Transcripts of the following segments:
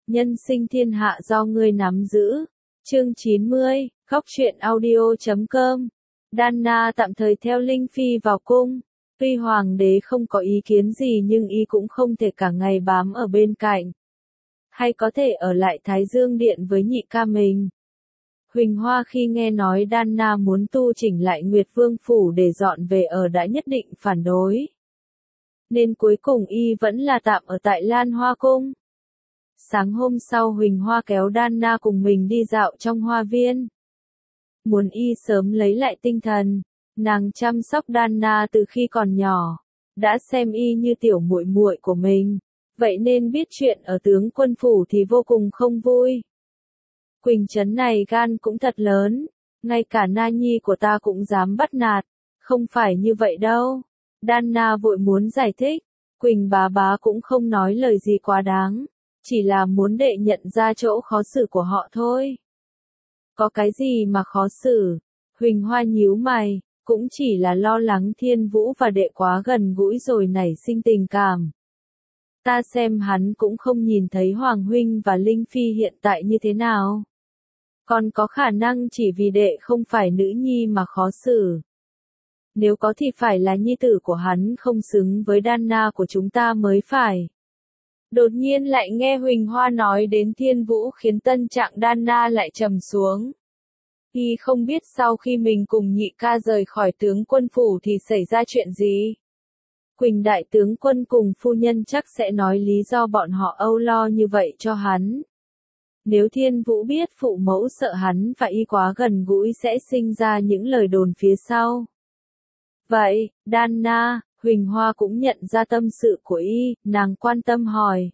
Nhân sinh thiên hạ do ngươi nắm giữ. Chương 90, Góc truyện audio.com. Đanna tạm thời theo Linh Phi vào cung. Tuy hoàng đế không có ý kiến gì nhưng y cũng không thể cả ngày bám ở bên cạnh. Hay có thể ở lại Thái Dương Điện với nhị ca mình. Huỳnh Hoa khi nghe nói Đanna muốn tu chỉnh lại Nguyệt Vương Phủ để dọn về ở đã nhất định phản đối. Nên cuối cùng y vẫn là tạm ở tại Lan Hoa Cung. Sáng hôm sau Huỳnh Hoa kéo Đanna cùng mình đi dạo trong hoa viên. Muốn y sớm lấy lại tinh thần, nàng chăm sóc Đanna từ khi còn nhỏ, đã xem y như tiểu muội muội của mình, vậy nên biết chuyện ở tướng quân phủ thì vô cùng không vui. Quỳnh trấn này gan cũng thật lớn, ngay cả na nhi của ta cũng dám bắt nạt, không phải như vậy đâu. Đanna vội muốn giải thích, Quỳnh bá cũng không nói lời gì quá đáng, chỉ là muốn đệ nhận ra chỗ khó xử của họ thôi. Có cái gì mà khó xử? Huỳnh Hoa nhíu mày, cũng chỉ là lo lắng Thiên Vũ và đệ quá gần gũi rồi nảy sinh tình cảm. Ta xem hắn cũng không nhìn thấy Hoàng huynh và Linh Phi hiện tại như thế nào. Còn có khả năng chỉ vì đệ không phải nữ nhi mà khó xử. Nếu có thì phải là nhi tử của hắn không xứng với Đanna của chúng ta mới phải. Đột nhiên lại nghe Huỳnh Hoa nói đến Thiên Vũ khiến tâm trạng Đanna lại trầm xuống. Y không biết sau khi mình cùng nhị ca rời khỏi tướng quân phủ thì xảy ra chuyện gì. Quỳnh đại tướng quân cùng phu nhân chắc sẽ nói lý do bọn họ âu lo như vậy cho hắn. Nếu Thiên Vũ biết phụ mẫu sợ hắn và y quá gần gũi sẽ sinh ra những lời đồn phía sau. Vậy, Đanna, Huỳnh Hoa cũng nhận ra tâm sự của y, nàng quan tâm hỏi.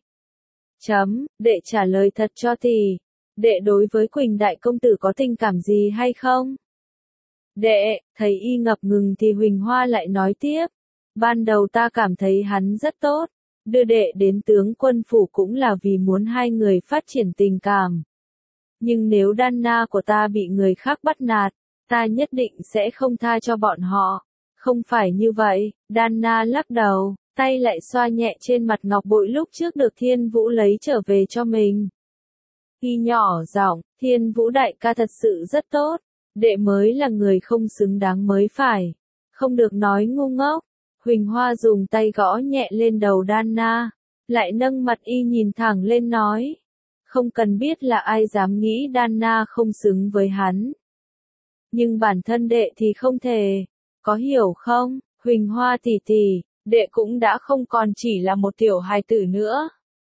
Đệ trả lời thật cho thì, đệ đối với Quỳnh đại công tử có tình cảm gì hay không? Đệ, thấy y ngập ngừng thì Huỳnh Hoa lại nói tiếp. Ban đầu ta cảm thấy hắn rất tốt, đưa đệ đến tướng quân phủ cũng là vì muốn hai người phát triển tình cảm. Nhưng nếu Đanna của ta bị người khác bắt nạt, ta nhất định sẽ không tha cho bọn họ. Không phải như vậy, Đanna lắc đầu, tay lại xoa nhẹ trên mặt ngọc bội lúc trước được Thiên Vũ lấy trở về cho mình. Y nhỏ giọng, Thiên Vũ đại ca thật sự rất tốt, đệ mới là người không xứng đáng mới phải. Không được nói ngu ngốc. Huỳnh Hoa dùng tay gõ nhẹ lên đầu Đanna, lại nâng mặt y nhìn thẳng lên nói. Không cần biết là ai dám nghĩ Đanna không xứng với hắn. Nhưng bản thân đệ thì không thể. Có hiểu không, Huỳnh Hoa tỷ tỷ, đệ cũng đã không còn chỉ là một tiểu hài tử nữa.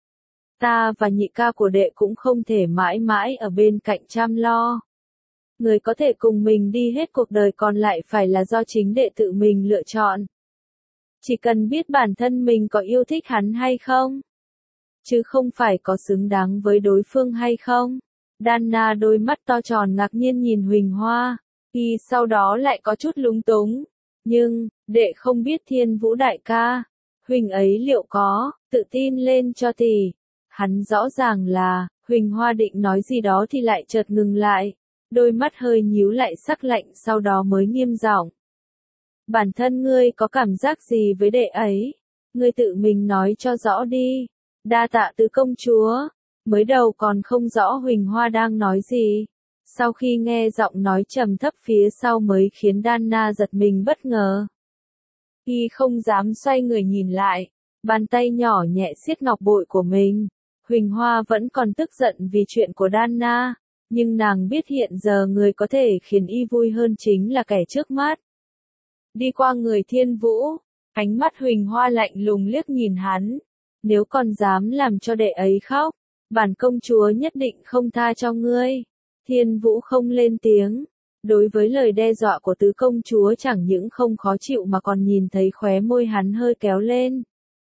Ta và nhị ca của đệ cũng không thể mãi mãi ở bên cạnh chăm lo. Người có thể cùng mình đi hết cuộc đời còn lại phải là do chính đệ tự mình lựa chọn. Chỉ cần biết bản thân mình có yêu thích hắn hay không. Chứ không phải có xứng đáng với đối phương hay không. Đanna đôi mắt to tròn ngạc nhiên nhìn Huỳnh Hoa. Y sau đó lại có chút lúng túng. Nhưng, đệ không biết Thiên Vũ đại ca. Huỳnh ấy liệu có, tự tin lên cho thì. Hắn rõ ràng là, Huỳnh Hoa định nói gì đó thì lại chợt ngừng lại. Đôi mắt hơi nhíu lại sắc lạnh sau đó mới nghiêm giọng. Bản thân ngươi có cảm giác gì với đệ ấy? Ngươi tự mình nói cho rõ đi. Đa tạ tứ công chúa. Mới đầu còn không rõ Huỳnh Hoa đang nói gì. Sau khi nghe giọng nói trầm thấp phía sau mới khiến Đanna giật mình bất ngờ. Y không dám xoay người nhìn lại. Bàn tay nhỏ nhẹ siết ngọc bội của mình. Huỳnh Hoa vẫn còn tức giận vì chuyện của Đanna. Nhưng nàng biết hiện giờ người có thể khiến y vui hơn chính là kẻ trước mắt. Đi qua người Thiên Vũ, ánh mắt Huỳnh Hoa lạnh lùng liếc nhìn hắn. Nếu còn dám làm cho đệ ấy khóc, bản công chúa nhất định không tha cho ngươi. Thiên Vũ không lên tiếng. Đối với lời đe dọa của tứ công chúa chẳng những không khó chịu mà còn nhìn thấy khóe môi hắn hơi kéo lên.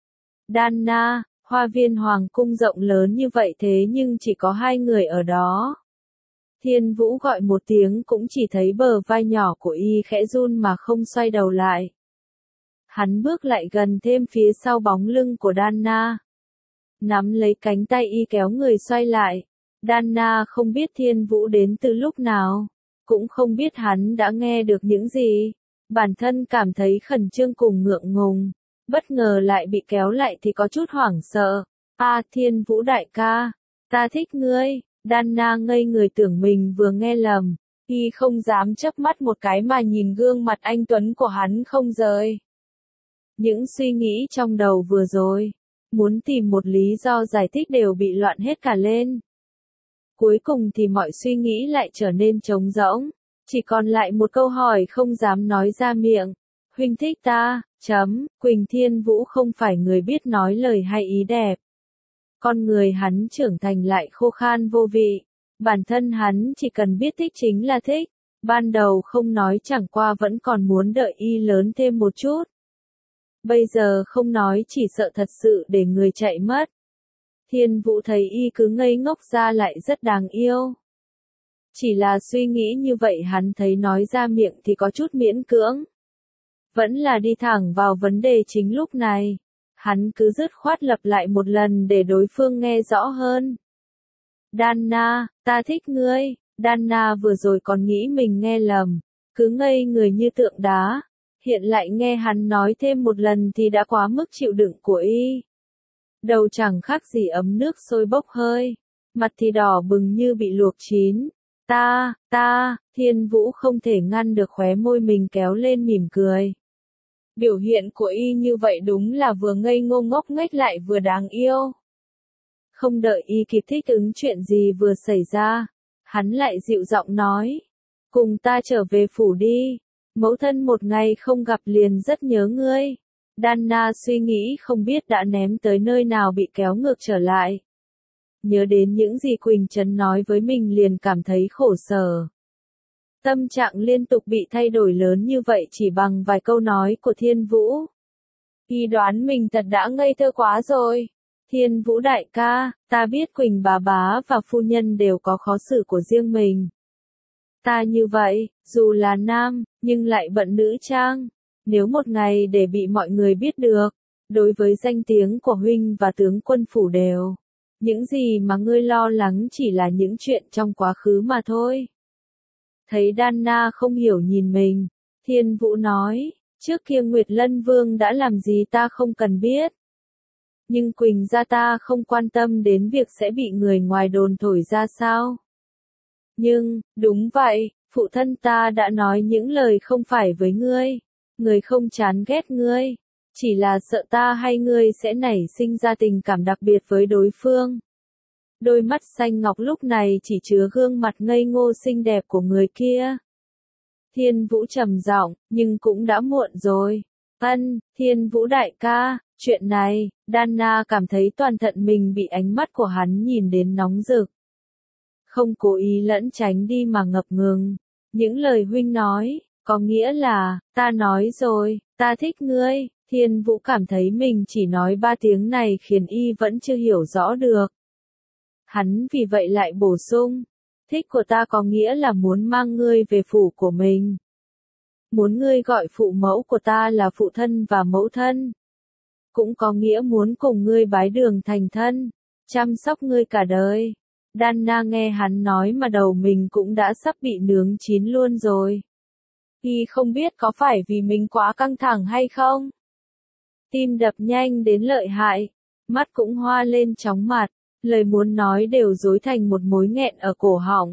Đanna, hoa viên hoàng cung rộng lớn như vậy thế nhưng chỉ có hai người ở đó. Thiên Vũ gọi một tiếng cũng chỉ thấy bờ vai nhỏ của y khẽ run mà không xoay đầu lại. Hắn bước lại gần thêm phía sau bóng lưng của Đanna. Nắm lấy cánh tay y kéo người xoay lại. Đanna không biết Thiên Vũ đến từ lúc nào. Cũng không biết hắn đã nghe được những gì. Bản thân cảm thấy khẩn trương cùng ngượng ngùng. Bất ngờ lại bị kéo lại thì có chút hoảng sợ. Thiên Vũ đại ca. Ta thích ngươi. Dana ngây người tưởng mình vừa nghe lầm. Y không dám chớp mắt một cái mà nhìn gương mặt anh tuấn của hắn không rời. Những suy nghĩ trong đầu vừa rồi, muốn tìm một lý do giải thích đều bị loạn hết cả lên. Cuối cùng thì mọi suy nghĩ lại trở nên trống rỗng, chỉ còn lại một câu hỏi không dám nói ra miệng. Huynh thích ta, Quỳnh Thiên Vũ không phải người biết nói lời hay ý đẹp. Con người hắn trưởng thành lại khô khan vô vị. Bản thân hắn chỉ cần biết thích chính là thích. Ban đầu không nói chẳng qua vẫn còn muốn đợi y lớn thêm một chút. Bây giờ không nói chỉ sợ thật sự để người chạy mất. Thiên Vũ thấy y cứ ngây ngốc ra lại rất đáng yêu. Chỉ là suy nghĩ như vậy hắn thấy nói ra miệng thì có chút miễn cưỡng. Vẫn là đi thẳng vào vấn đề chính lúc này. Hắn cứ dứt khoát lặp lại một lần để đối phương nghe rõ hơn. Dana, ta thích ngươi. Dana vừa rồi còn nghĩ mình nghe lầm, cứ ngây người như tượng đá. Hiện lại nghe hắn nói thêm một lần thì đã quá mức chịu đựng của y. Đầu chẳng khác gì ấm nước sôi bốc hơi, mặt thì đỏ bừng như bị luộc chín. Thiên Vũ không thể ngăn được khóe môi mình kéo lên mỉm cười. Biểu hiện của y như vậy đúng là vừa ngây ngô ngốc nghếch lại vừa đáng yêu. Không đợi y kịp thích ứng chuyện gì vừa xảy ra, hắn lại dịu giọng nói. Cùng ta trở về phủ đi. Mẫu thân một ngày không gặp liền rất nhớ ngươi. Dana suy nghĩ không biết đã ném tới nơi nào bị kéo ngược trở lại. Nhớ đến những gì Quỳnh Trấn nói với mình liền cảm thấy khổ sở. Tâm trạng liên tục bị thay đổi lớn như vậy chỉ bằng vài câu nói của Thiên Vũ. Y đoán mình thật đã ngây thơ quá rồi. Thiên Vũ đại ca, ta biết Quỳnh bà bá và phu nhân đều có khó xử của riêng mình. Ta như vậy, dù là nam, nhưng lại bận nữ trang. Nếu một ngày để bị mọi người biết được, đối với danh tiếng của huynh và tướng quân phủ đều, những gì mà ngươi lo lắng chỉ là những chuyện trong quá khứ mà thôi. Thấy Dana không hiểu nhìn mình, Thiên Vũ nói, trước kia Nguyệt Lân Vương đã làm gì ta không cần biết. Nhưng Quỳnh gia ta không quan tâm đến việc sẽ bị người ngoài đồn thổi ra sao. Nhưng, đúng vậy, phụ thân ta đã nói những lời không phải với ngươi. Người không chán ghét ngươi, chỉ là sợ ta hay ngươi sẽ nảy sinh ra tình cảm đặc biệt với đối phương. Đôi mắt xanh ngọc lúc này chỉ chứa gương mặt ngây ngô xinh đẹp của người kia. Thiên Vũ trầm giọng, nhưng cũng đã muộn rồi. Thiên Vũ đại ca, chuyện này, Dana cảm thấy toàn thận mình bị ánh mắt của hắn nhìn đến nóng rực. Không cố ý lẫn tránh đi mà ngập ngừng. Những lời huynh nói, có nghĩa là, ta nói rồi, ta thích ngươi. Thiên Vũ cảm thấy mình chỉ nói 3 tiếng này khiến y vẫn chưa hiểu rõ được. Hắn vì vậy lại bổ sung, thích của ta có nghĩa là muốn mang ngươi về phủ của mình. Muốn ngươi gọi phụ mẫu của ta là phụ thân và mẫu thân. Cũng có nghĩa muốn cùng ngươi bái đường thành thân, chăm sóc ngươi cả đời. Dana nghe hắn nói mà đầu mình cũng đã sắp bị nướng chín luôn rồi. Y không biết có phải vì mình quá căng thẳng hay không? Tim đập nhanh đến lợi hại, mắt cũng hoa lên chóng mặt, lời muốn nói đều rối thành một mối nghẹn ở cổ họng.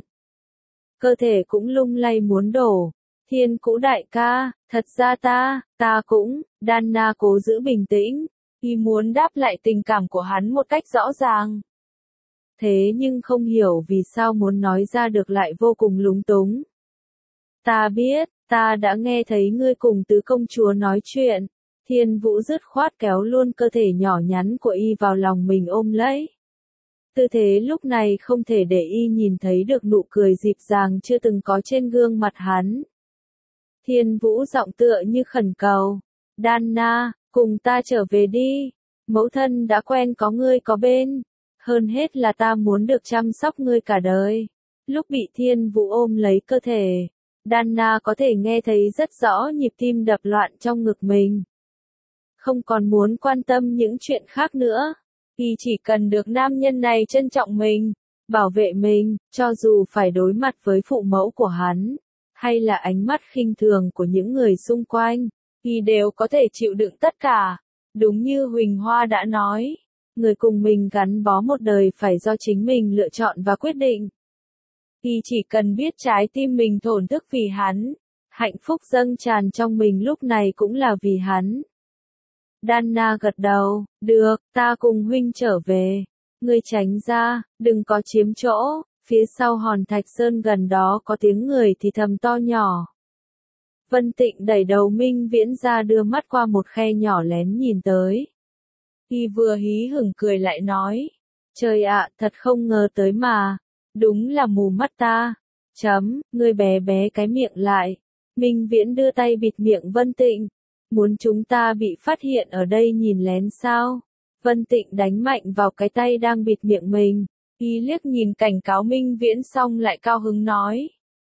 Cơ thể cũng lung lay muốn đổ. Thiên Cũ đại ca, thật ra ta cũng, Dana cố giữ bình tĩnh, y muốn đáp lại tình cảm của hắn một cách rõ ràng. Thế nhưng không hiểu vì sao muốn nói ra được lại vô cùng lúng túng. Ta biết, ta đã nghe thấy ngươi cùng tứ công chúa nói chuyện. Thiên Vũ dứt khoát kéo luôn cơ thể nhỏ nhắn của y vào lòng mình ôm lấy. Tư thế lúc này không thể để y nhìn thấy được nụ cười dịu dàng chưa từng có trên gương mặt hắn. Thiên Vũ giọng tựa như khẩn cầu. Dana, cùng ta trở về đi. Mẫu thân đã quen có ngươi có bên. Hơn hết là ta muốn được chăm sóc ngươi cả đời. Lúc bị Thiên Vũ ôm lấy cơ thể, Dana có thể nghe thấy rất rõ nhịp tim đập loạn trong ngực mình. Không còn muốn quan tâm những chuyện khác nữa. Y chỉ cần được nam nhân này trân trọng mình, bảo vệ mình, cho dù phải đối mặt với phụ mẫu của hắn, hay là ánh mắt khinh thường của những người xung quanh, Y đều có thể chịu đựng tất cả. Đúng như Huỳnh Hoa đã nói, người cùng mình gắn bó một đời phải do chính mình lựa chọn và quyết định. Y chỉ cần biết trái tim mình thổn thức vì hắn, hạnh phúc dâng tràn trong mình lúc này cũng là vì hắn. Danna gật đầu, được, ta cùng huynh trở về. Ngươi tránh ra, đừng có chiếm chỗ, phía sau hòn thạch sơn gần đó có tiếng người thì thầm to nhỏ. Vân Tịnh đẩy đầu Minh Viễn ra đưa mắt qua một khe nhỏ lén nhìn tới. Y vừa hí hửng cười lại nói, trời ạ, thật không ngờ tới mà, đúng là mù mắt ta. Ngươi bé bé cái miệng lại. Minh Viễn đưa tay bịt miệng Vân Tịnh. Muốn chúng ta bị phát hiện ở đây nhìn lén sao? Vân Tịnh đánh mạnh vào cái tay đang bịt miệng mình. Y liếc nhìn cảnh cáo Minh Viễn xong lại cao hứng nói.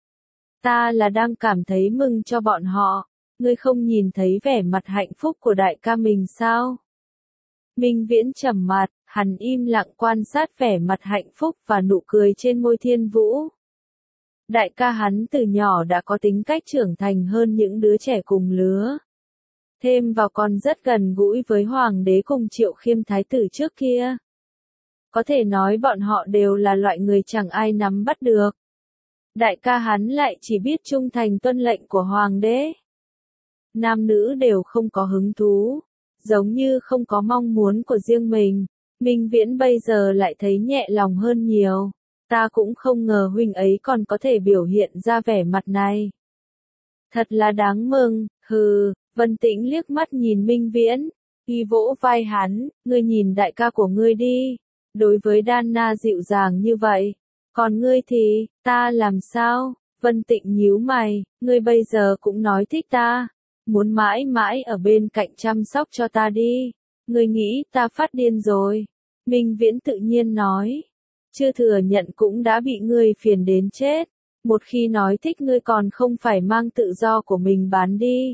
Ta là đang cảm thấy mừng cho bọn họ. Ngươi không nhìn thấy vẻ mặt hạnh phúc của đại ca mình sao? Minh Viễn trầm mặt, hắn im lặng quan sát vẻ mặt hạnh phúc và nụ cười trên môi Thiên Vũ. Đại ca hắn từ nhỏ đã có tính cách trưởng thành hơn những đứa trẻ cùng lứa. Thêm vào còn rất gần gũi với Hoàng đế cùng Triệu Khiêm Thái tử trước kia. Có thể nói bọn họ đều là loại người chẳng ai nắm bắt được. Đại ca hắn lại chỉ biết trung thành tuân lệnh của Hoàng đế. Nam nữ đều không có hứng thú, giống như không có mong muốn của riêng mình. Minh Viễn bây giờ lại thấy nhẹ lòng hơn nhiều. Ta cũng không ngờ huynh ấy còn có thể biểu hiện ra vẻ mặt này. Thật là đáng mừng, hừ. Vân Tĩnh liếc mắt nhìn Minh Viễn, y vỗ vai hắn, ngươi nhìn đại ca của ngươi đi, đối với Danna dịu dàng như vậy, còn ngươi thì, ta làm sao? Vân Tịnh nhíu mày, ngươi bây giờ cũng nói thích ta, muốn mãi mãi ở bên cạnh chăm sóc cho ta đi, ngươi nghĩ ta phát điên rồi. Minh Viễn tự nhiên nói, chưa thừa nhận cũng đã bị ngươi phiền đến chết, một khi nói thích ngươi còn không phải mang tự do của mình bán đi.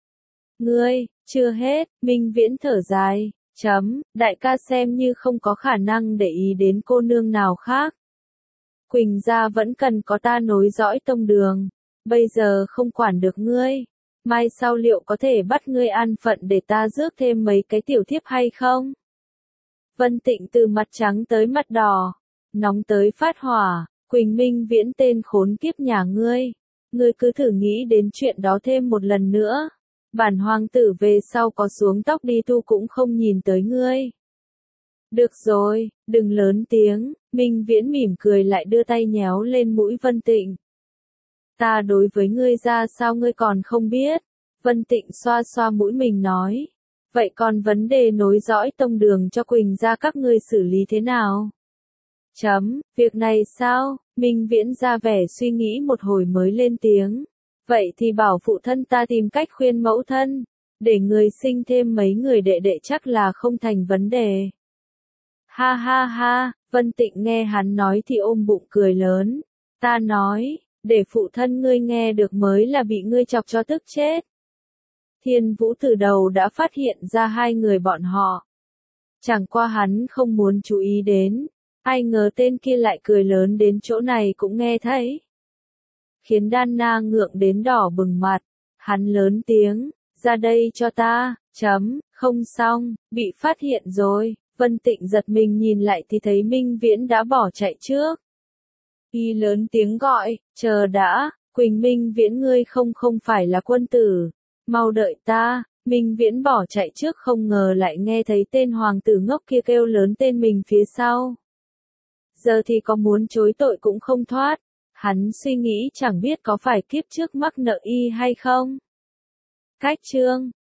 Ngươi, chưa hết, Minh Viễn thở dài, đại ca xem như không có khả năng để ý đến cô nương nào khác. Quỳnh gia vẫn cần có ta nối dõi tông đường, bây giờ không quản được ngươi, mai sau liệu có thể bắt ngươi an phận để ta rước thêm mấy cái tiểu thiếp hay không? Vân Tịnh từ mặt trắng tới mặt đỏ, nóng tới phát hỏa, Quỳnh Minh Viễn tên khốn kiếp nhà ngươi cứ thử nghĩ đến chuyện đó thêm một lần nữa. Bản hoàng tử về sau có xuống tóc đi tu cũng không nhìn tới ngươi. Được rồi, đừng lớn tiếng, Minh Viễn mỉm cười lại đưa tay nhéo lên mũi Vân Tịnh. Ta đối với ngươi ra sao ngươi còn không biết? Vân Tịnh xoa xoa mũi mình nói. Vậy còn vấn đề nối dõi tông đường cho Quỳnh gia các ngươi xử lý thế nào? Việc này sao? Minh Viễn ra vẻ suy nghĩ một hồi mới lên tiếng. Vậy thì bảo phụ thân ta tìm cách khuyên mẫu thân, để người sinh thêm mấy người đệ đệ chắc là không thành vấn đề. Ha ha ha, Vân Tịnh nghe hắn nói thì ôm bụng cười lớn. Ta nói, để phụ thân ngươi nghe được mới là bị ngươi chọc cho tức chết. Thiên Vũ từ đầu đã phát hiện ra hai người bọn họ. Chẳng qua hắn không muốn chú ý đến, ai ngờ tên kia lại cười lớn đến chỗ này cũng nghe thấy. Khiến Danna ngượng đến đỏ bừng mặt, hắn lớn tiếng, ra đây cho ta, không xong, bị phát hiện rồi, Vân Tịnh giật mình nhìn lại thì thấy Minh Viễn đã bỏ chạy trước. Y lớn tiếng gọi, chờ đã, Quỳnh Minh Viễn ngươi không phải là quân tử, mau đợi ta. Minh Viễn bỏ chạy trước không ngờ lại nghe thấy tên hoàng tử ngốc kia kêu lớn tên mình phía sau. Giờ thì có muốn chối tội cũng không thoát. Hắn suy nghĩ chẳng biết có phải kiếp trước mắc nợ y hay không. Cách chương